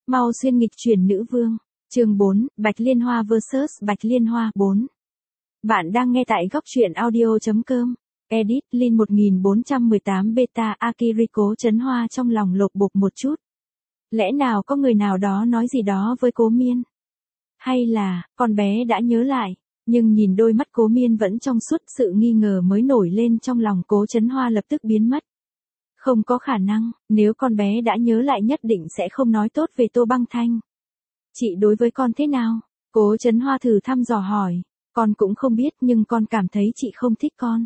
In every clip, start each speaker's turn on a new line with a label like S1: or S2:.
S1: Mau xuyên nghịch chuyển nữ vương. Chương 4, Bạch Liên Hoa vs Bạch Liên Hoa 4. Bạn đang nghe tại góc truyện audio.com. Edit Linh 1418 beta Akiriko chấn hoa trong lòng lột bột một chút. Lẽ nào có người nào đó nói gì đó với Cố Miên? Hay là, con bé đã nhớ lại, nhưng nhìn đôi mắt Cố Miên vẫn trong suốt, sự nghi ngờ mới nổi lên trong lòng Cố Chấn Hoa lập tức biến mất. Không có khả năng, nếu con bé đã nhớ lại nhất định sẽ không nói tốt về Tô Băng Thanh. Chị đối với con thế nào? Cố Chấn Hoa thử thăm dò hỏi. Con cũng không biết nhưng con cảm thấy chị không thích con.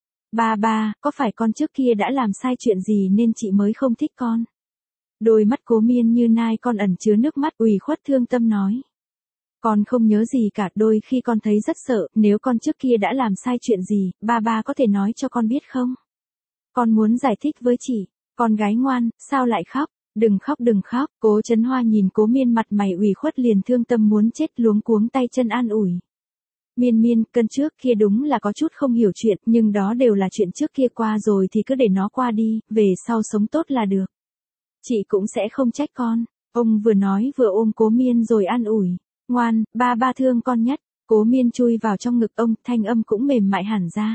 S1: Ba, có phải con trước kia đã làm sai chuyện gì nên chị mới không thích con? Đôi mắt Cố Miên như nai con ẩn chứa nước mắt ủy khuất thương tâm nói. Con không nhớ gì cả, đôi khi con thấy rất sợ, nếu con trước kia đã làm sai chuyện gì, ba có thể nói cho con biết không? Con muốn giải thích với chị. Con gái ngoan, sao lại khóc? Đừng khóc, Cố Chấn Hoa nhìn Cố Miên mặt mày ủy khuất liền thương tâm muốn chết, luống cuống tay chân an ủi. Miên, cân trước kia đúng là có chút không hiểu chuyện, nhưng đó đều là chuyện trước kia qua rồi thì cứ để nó qua đi, về sau sống tốt là được. Chị cũng sẽ không trách con. Ông vừa nói vừa ôm Cố Miên rồi an ủi. Ngoan, ba thương con nhất. Cố Miên chui vào trong ngực ông, thanh âm cũng mềm mại hẳn ra.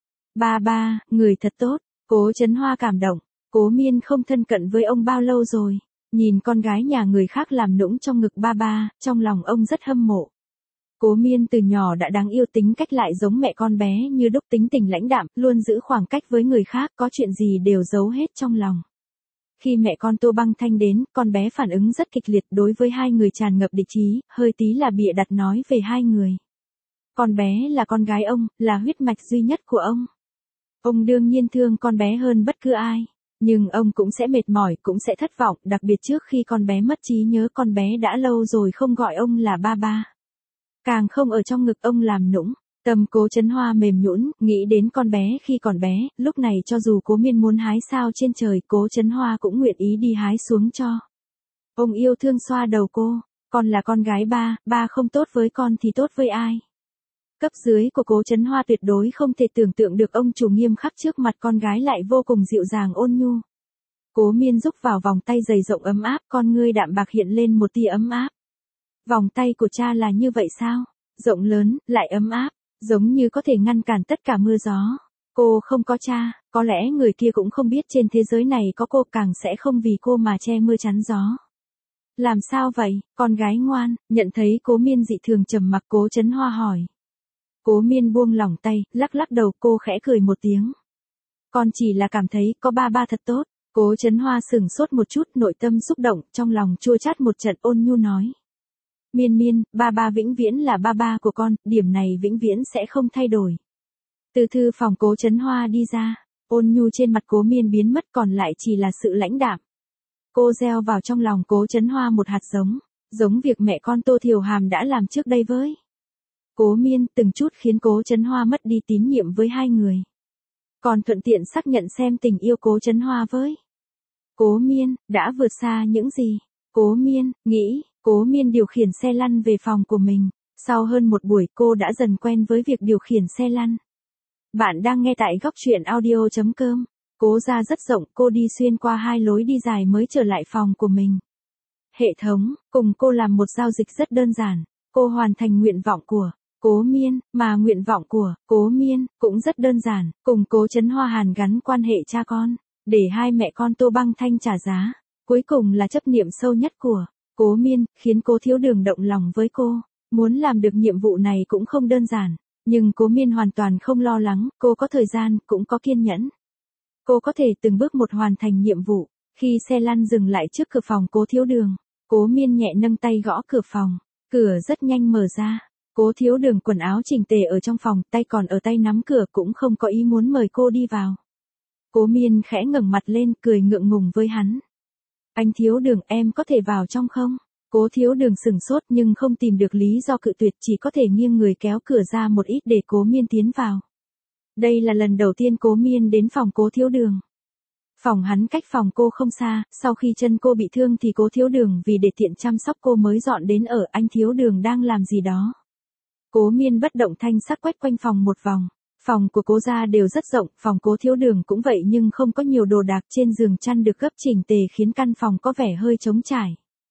S1: Ba, người thật tốt. Cố Chấn Hoa cảm động. Cố Miên không thân cận với ông bao lâu rồi. Nhìn con gái nhà người khác làm nũng trong ngực ba, trong lòng ông rất hâm mộ. Cố Miên từ nhỏ đã đáng yêu, tính cách lại giống mẹ con bé như đúc, tính tình lãnh đạm, luôn giữ khoảng cách với người khác, có chuyện gì đều giấu hết trong lòng. Khi mẹ con Tô Băng Thanh đến, con bé phản ứng rất kịch liệt, đối với hai người tràn ngập địch ý, hơi tí là bịa đặt nói về hai người. Con bé là con gái ông, là huyết mạch duy nhất của ông. Ông đương nhiên thương con bé hơn bất cứ ai. Nhưng ông cũng sẽ mệt mỏi, cũng sẽ thất vọng, đặc biệt trước khi con bé mất trí nhớ, con bé đã lâu rồi không gọi ông là ba. Càng không ở trong ngực ông làm nũng. Tâm Cố Chấn Hoa mềm nhũn, nghĩ đến con bé khi còn bé, lúc này cho dù Cố Miên muốn hái sao trên trời, Cố Chấn Hoa cũng nguyện ý đi hái xuống cho. Ông yêu thương xoa đầu cô. Con là con gái ba không tốt với con thì tốt với ai? Cấp dưới của Cố Chấn Hoa tuyệt đối không thể tưởng tượng được ông chủ nghiêm khắc trước mặt con gái lại vô cùng dịu dàng ôn nhu. Cố Miên rúc vào vòng tay dày rộng ấm áp, con ngươi đạm bạc hiện lên một tia ấm áp. Vòng tay của cha là như vậy sao? Rộng lớn, lại ấm áp, giống như có thể ngăn cản tất cả mưa gió. Cô không có cha, có lẽ người kia cũng không biết trên thế giới này có cô, càng sẽ không vì cô mà che mưa chắn gió. Làm sao vậy, con gái ngoan? Nhận thấy Cố Miên dị thường trầm mặc, Cố Chấn Hoa hỏi. Cố Miên buông lỏng tay, lắc đầu, cô khẽ cười một tiếng. Con chỉ là cảm thấy có ba thật tốt. Cố Chấn Hoa sửng sốt một chút, nội tâm xúc động, trong lòng chua chát một trận, ôn nhu nói. Miên, ba vĩnh viễn là ba của con, điểm này vĩnh viễn sẽ không thay đổi. Từ thư phòng Cố Chấn Hoa đi ra, ôn nhu trên mặt Cố Miên biến mất, còn lại chỉ là sự lãnh đạm. Cô gieo vào trong lòng Cố Chấn Hoa một hạt giống việc mẹ con Tô Thiều Hàm đã làm trước đây với Cố Miên, từng chút khiến Cố Chấn Hoa mất đi tín nhiệm với hai người. Còn thuận tiện xác nhận xem tình yêu Cố Chấn Hoa với Cố Miên đã vượt xa những gì Cố Miên nghĩ. Cố Miên điều khiển xe lăn về phòng của mình. Sau hơn một buổi, cô đã dần quen với việc điều khiển xe lăn. Bạn đang nghe tại góc truyện audio.com. Cố ra rất rộng, cô đi xuyên qua hai lối đi dài mới trở lại phòng của mình. Hệ thống, cùng cô làm một giao dịch rất đơn giản. Cô hoàn thành nguyện vọng của Cố Miên, mà nguyện vọng của Cố Miên cũng rất đơn giản, cùng Cố Chấn Hoa hàn gắn quan hệ cha con, để hai mẹ con Tô Băng Thanh trả giá. Cuối cùng là chấp niệm sâu nhất của Cố Miên, khiến Cố Thiếu Đường động lòng với cô. Muốn làm được nhiệm vụ này cũng không đơn giản, nhưng Cố Miên hoàn toàn không lo lắng, cô có thời gian, cũng có kiên nhẫn. Cô có thể từng bước một hoàn thành nhiệm vụ. Khi xe lăn dừng lại trước cửa phòng Cố Thiếu Đường, Cố Miên nhẹ nâng tay gõ cửa phòng, cửa rất nhanh mở ra. Cố Thiếu Đường quần áo chỉnh tề ở trong phòng, tay còn ở tay nắm cửa, cũng không có ý muốn mời cô đi vào. Cố Miên khẽ ngẩng mặt lên, cười ngượng ngùng với hắn. Anh Thiếu Đường, em có thể vào trong không? Cố Thiếu Đường sửng sốt nhưng không tìm được lý do cự tuyệt, chỉ có thể nghiêng người kéo cửa ra một ít để Cố Miên tiến vào. Đây là lần đầu tiên Cố Miên đến phòng Cố Thiếu Đường. Phòng hắn cách phòng cô không xa, sau khi chân cô bị thương thì Cố Thiếu Đường vì để tiện chăm sóc cô mới dọn đến ở. Anh Thiếu Đường đang làm gì đó? Cố Miên bất động thanh sắc quét quanh phòng một vòng. Phòng của Cố gia đều rất rộng, phòng Cố Thiếu Đường cũng vậy nhưng không có nhiều đồ đạc, trên giường chăn được gấp chỉnh tề khiến căn phòng có vẻ hơi trống trải.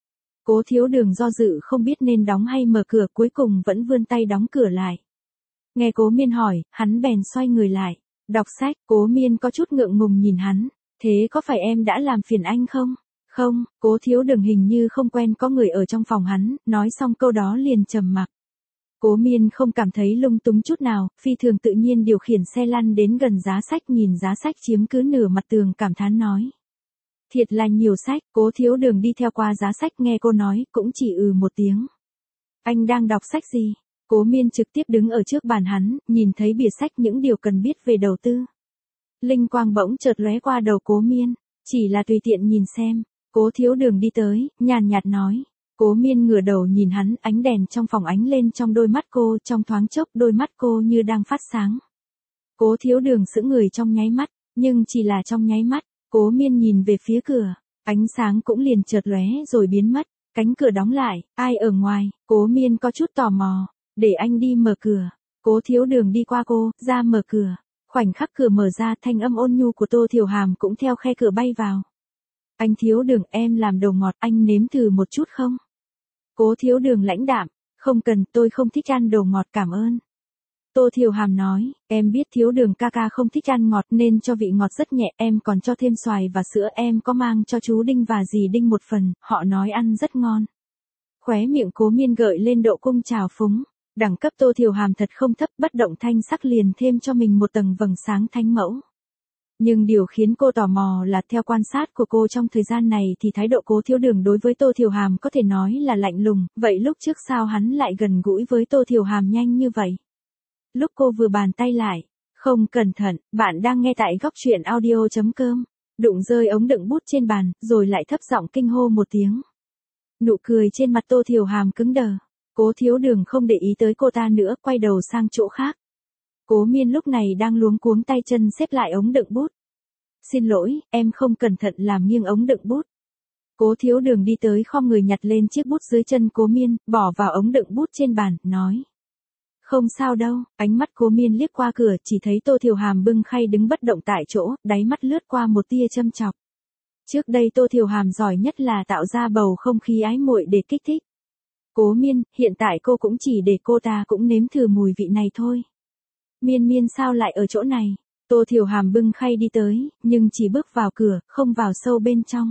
S1: Cố Thiếu Đường do dự không biết nên đóng hay mở cửa, cuối cùng vẫn vươn tay đóng cửa lại. Nghe Cố Miên hỏi, hắn bèn xoay người lại. Đọc sách. Cố Miên có chút ngượng ngùng nhìn hắn. Thế có phải em đã làm phiền anh không? Không. Cố Thiếu Đường hình như không quen có người ở trong phòng hắn, nói xong câu đó liền trầm mặc. Cố Miên không cảm thấy lung túng chút nào, phi thường tự nhiên điều khiển xe lăn đến gần giá sách, nhìn giá sách chiếm cứ nửa mặt tường, cảm thán nói. Thiệt là nhiều sách. Cố Thiếu Đường đi theo qua giá sách, nghe cô nói, cũng chỉ một tiếng. Anh đang đọc sách gì? Cố Miên trực tiếp đứng ở trước bàn hắn, nhìn thấy bìa sách những điều cần biết về đầu tư. Linh quang bỗng chợt lóe qua đầu Cố Miên, chỉ là tùy tiện nhìn xem. Cố Thiếu Đường đi tới, nhàn nhạt nói. Cố Miên ngửa đầu nhìn hắn, ánh đèn trong phòng ánh lên trong đôi mắt cô, trong thoáng chốc đôi mắt cô như đang phát sáng. Cố Thiếu Đường sững người trong nháy mắt, nhưng chỉ là trong nháy mắt. Cố Miên nhìn về phía cửa, ánh sáng cũng liền chợt lóe rồi biến mất, cánh cửa đóng lại, ai ở ngoài? Cố Miên có chút tò mò, để anh đi mở cửa. Cố Thiếu Đường đi qua cô, ra mở cửa. Khoảnh khắc cửa mở ra, thanh âm ôn nhu của Tô Thiều Hàm cũng theo khe cửa bay vào. Anh Thiếu Đường, em làm đồ ngọt, anh nếm thử một chút không? Cố Thiếu Đường lãnh đạm, không cần, tôi không thích ăn đồ ngọt, cảm ơn. Tô Thiều Hàm nói, em biết Thiếu Đường ca ca không thích ăn ngọt nên cho vị ngọt rất nhẹ, em còn cho thêm xoài và sữa, em có mang cho chú Đinh và dì Đinh một phần, họ nói ăn rất ngon. Khóe miệng Cố Miên gợi lên độ cung trào phúng, đẳng cấp Tô Thiều Hàm thật không thấp, bất động thanh sắc liền thêm cho mình một tầng vầng sáng thánh mẫu. Nhưng điều khiến cô tò mò là theo quan sát của cô trong thời gian này thì thái độ Cố Thiếu Đường đối với Tô Thiều Hàm có thể nói là lạnh lùng, vậy lúc trước sao hắn lại gần gũi với Tô Thiều Hàm nhanh như vậy? Lúc cô vừa bàn tay lại, không cẩn thận, bạn đang nghe tại góc truyện audio.com, đụng rơi ống đựng bút trên bàn, rồi lại thấp giọng kinh hô một tiếng. Nụ cười trên mặt Tô Thiều Hàm cứng đờ, Cố Thiếu Đường không để ý tới cô ta nữa, quay đầu sang chỗ khác. Cố Miên lúc này đang luống cuống tay chân xếp lại ống đựng bút. Xin lỗi, em không cẩn thận làm nghiêng ống đựng bút. Cố Thiếu Đường đi tới khom người nhặt lên chiếc bút dưới chân Cố Miên, bỏ vào ống đựng bút trên bàn, nói. Không sao đâu. Ánh mắt Cố Miên liếc qua cửa, chỉ thấy Tô Thiều Hàm bưng khay đứng bất động tại chỗ, đáy mắt lướt qua một tia châm chọc. Trước đây Tô Thiều Hàm giỏi nhất là tạo ra bầu không khí ái muội để kích thích. Cố Miên, hiện tại cô cũng chỉ để cô ta cũng nếm thử mùi vị này thôi. Miên Miên sao lại ở chỗ này? Tô Thiều Hàm bưng khay đi tới, nhưng chỉ bước vào cửa, không vào sâu bên trong.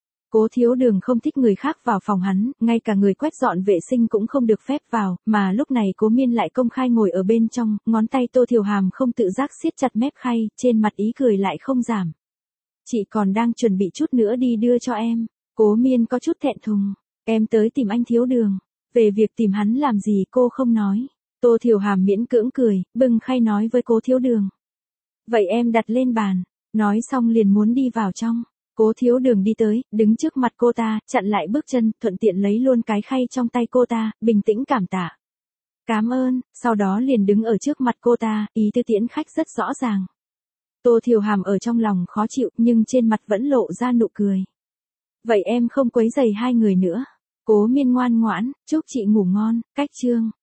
S1: Cố Thiếu Đường không thích người khác vào phòng hắn, ngay cả người quét dọn vệ sinh cũng không được phép vào, mà lúc này Cố Miên lại công khai ngồi ở bên trong, ngón tay Tô Thiều Hàm không tự giác siết chặt mép khay, trên mặt ý cười lại không giảm. Chị còn đang chuẩn bị chút nữa đi đưa cho em. Cố Miên có chút thẹn thùng. Em tới tìm anh Thiếu Đường. Về việc tìm hắn làm gì cô không nói. Tô Thiều Hàm miễn cưỡng cười, bưng khay nói với Cố Thiếu Đường. Vậy em đặt lên bàn. Nói xong liền muốn đi vào trong. Cố Thiếu Đường đi tới, đứng trước mặt cô ta, chặn lại bước chân, thuận tiện lấy luôn cái khay trong tay cô ta, bình tĩnh cảm tạ. Cảm ơn, sau đó liền đứng ở trước mặt cô ta, ý tứ tiễn khách rất rõ ràng. Tô Thiều Hàm ở trong lòng khó chịu, nhưng trên mặt vẫn lộ ra nụ cười. Vậy em không quấy rầy hai người nữa. Cố Miên ngoan ngoãn, chúc chị ngủ ngon, cách chương.